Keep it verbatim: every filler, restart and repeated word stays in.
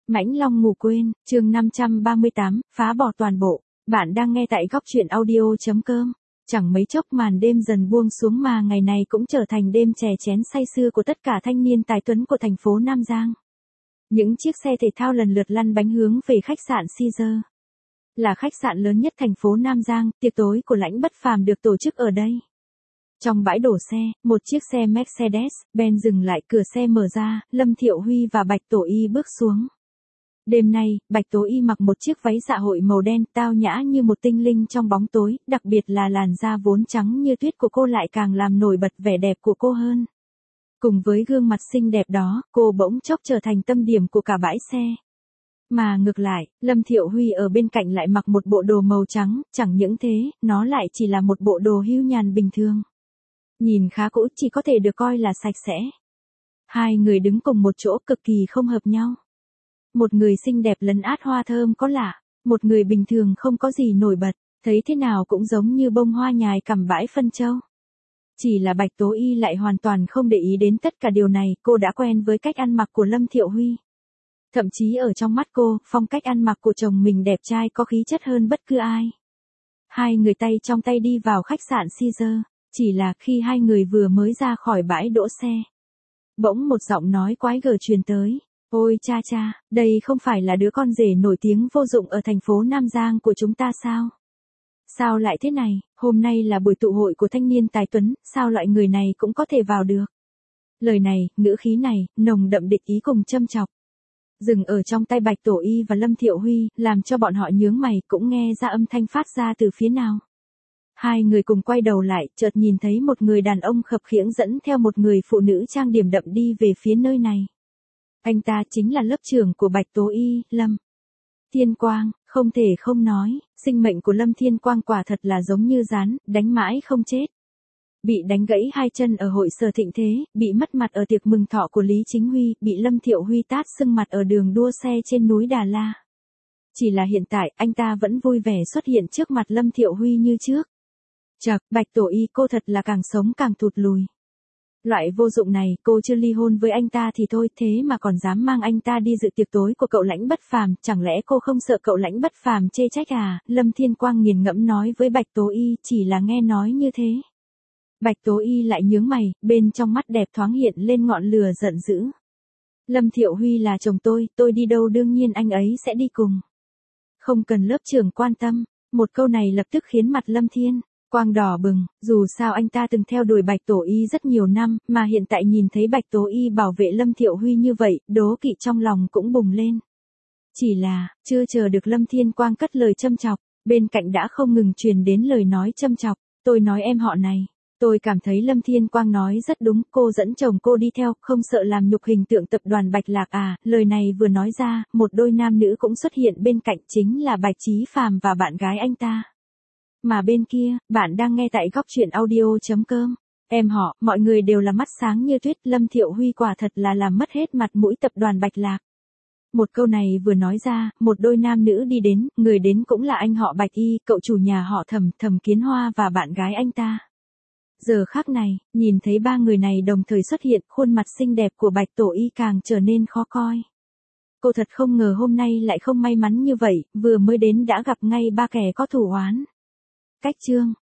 Mãnh Long ngủ quên, chương năm trăm ba mươi tám, phá bỏ toàn bộ. Bạn đang nghe tại góc truyện audio.com. Chẳng mấy chốc màn đêm dần buông xuống mà ngày này cũng trở thành đêm chè chén say sưa của tất cả thanh niên tài tuấn của thành phố Nam Giang. Những chiếc xe thể thao lần lượt lăn bánh hướng về khách sạn Caesar. Là khách sạn lớn nhất thành phố Nam Giang, tiệc tối của Lãnh Bất Phàm được tổ chức ở đây. Trong bãi đổ xe, một chiếc xe Mercedes-Benz dừng lại, cửa xe mở ra, Lâm Thiệu Huy và Bạch Tổ Y bước xuống. Đêm nay, Bạch Tố Y mặc một chiếc váy dạ hội màu đen tao nhã như một tinh linh trong bóng tối, đặc biệt là làn da vốn trắng như tuyết của cô lại càng làm nổi bật vẻ đẹp của cô hơn. Cùng với gương mặt xinh đẹp đó, cô bỗng chốc trở thành tâm điểm của cả bãi xe. Mà ngược lại, Lâm Thiệu Huy ở bên cạnh lại mặc một bộ đồ màu trắng, chẳng những thế, nó lại chỉ là một bộ đồ hưu nhàn bình thường. Nhìn khá cũ, chỉ có thể được coi là sạch sẽ. Hai người đứng cùng một chỗ cực kỳ không hợp nhau. Một người xinh đẹp lấn át hoa thơm có lạ, một người bình thường không có gì nổi bật, thấy thế nào cũng giống như bông hoa nhài cằm bãi phân châu. Chỉ là Bạch Tố Y lại hoàn toàn không để ý đến tất cả điều này, cô đã quen với cách ăn mặc của Lâm Thiệu Huy. Thậm chí ở trong mắt cô, phong cách ăn mặc của chồng mình đẹp trai có khí chất hơn bất cứ ai. Hai người tay trong tay đi vào khách sạn Caesar, chỉ là khi hai người vừa mới ra khỏi bãi đỗ xe. Bỗng một giọng nói quái gở truyền tới. Ôi cha cha, đây không phải là đứa con rể nổi tiếng vô dụng ở thành phố Nam Giang của chúng ta sao? Sao lại thế này, hôm nay là buổi tụ hội của thanh niên tài tuấn, sao loại người này cũng có thể vào được? Lời này, ngữ khí này, nồng đậm địch ý cùng châm chọc. Dừng ở trong tay Bạch Tổ Y và Lâm Thiệu Huy, làm cho bọn họ nhướng mày cũng nghe ra âm thanh phát ra từ phía nào. Hai người cùng quay đầu lại, chợt nhìn thấy một người đàn ông khập khiễng dẫn theo một người phụ nữ trang điểm đậm đi về phía nơi này. Anh ta chính là lớp trưởng của Bạch Tố Y, Lâm Thiên Quang, không thể không nói, sinh mệnh của Lâm Thiên Quang quả thật là giống như rắn, đánh mãi không chết. Bị đánh gãy hai chân ở hội sở thịnh thế, bị mất mặt ở tiệc mừng thọ của Lý Chính Huy, bị Lâm Thiệu Huy tát sưng mặt ở đường đua xe trên núi Đà La. Chỉ là hiện tại, anh ta vẫn vui vẻ xuất hiện trước mặt Lâm Thiệu Huy như trước. Chậc, Bạch Tổ Y cô thật là càng sống càng thụt lùi. Loại vô dụng này, cô chưa ly hôn với anh ta thì thôi, thế mà còn dám mang anh ta đi dự tiệc tối của cậu Lãnh Bất Phàm, chẳng lẽ cô không sợ cậu Lãnh Bất Phàm chê trách à? Lâm Thiên Quang nghiền ngẫm nói với Bạch Tố Y, chỉ là nghe nói như thế. Bạch Tố Y lại nhướng mày, bên trong mắt đẹp thoáng hiện lên ngọn lửa giận dữ. Lâm Thiệu Huy là chồng tôi, tôi đi đâu đương nhiên anh ấy sẽ đi cùng. Không cần lớp trưởng quan tâm, một câu này lập tức khiến mặt Lâm Thiên Quang đỏ bừng, dù sao anh ta từng theo đuổi Bạch Tổ Y rất nhiều năm, mà hiện tại nhìn thấy Bạch Tố Y bảo vệ Lâm Thiệu Huy như vậy, đố kỵ trong lòng cũng bùng lên. Chỉ là, chưa chờ được Lâm Thiên Quang cất lời châm chọc, bên cạnh đã không ngừng truyền đến lời nói châm chọc, tôi nói em họ này. Tôi cảm thấy Lâm Thiên Quang nói rất đúng, cô dẫn chồng cô đi theo, không sợ làm nhục hình tượng tập đoàn Bạch Lạc à, lời này vừa nói ra, một đôi nam nữ cũng xuất hiện bên cạnh chính là Bạch Chí Phàm và bạn gái anh ta. Mà bên kia, bạn đang nghe tại góc truyện audio.com. Em họ, mọi người đều là mắt sáng như tuyết, Lâm Thiệu Huy quả thật là làm mất hết mặt mũi tập đoàn Bạch Lạc. Một câu này vừa nói ra, một đôi nam nữ đi đến, người đến cũng là anh họ Bạch Y, cậu chủ nhà họ Thẩm, Thẩm Kiến Hoa và bạn gái anh ta. Giờ khắc này, nhìn thấy ba người này đồng thời xuất hiện, khuôn mặt xinh đẹp của Bạch Tổ Y càng trở nên khó coi. Cô thật không ngờ hôm nay lại không may mắn như vậy, vừa mới đến đã gặp ngay ba kẻ có thù oán. Cách chương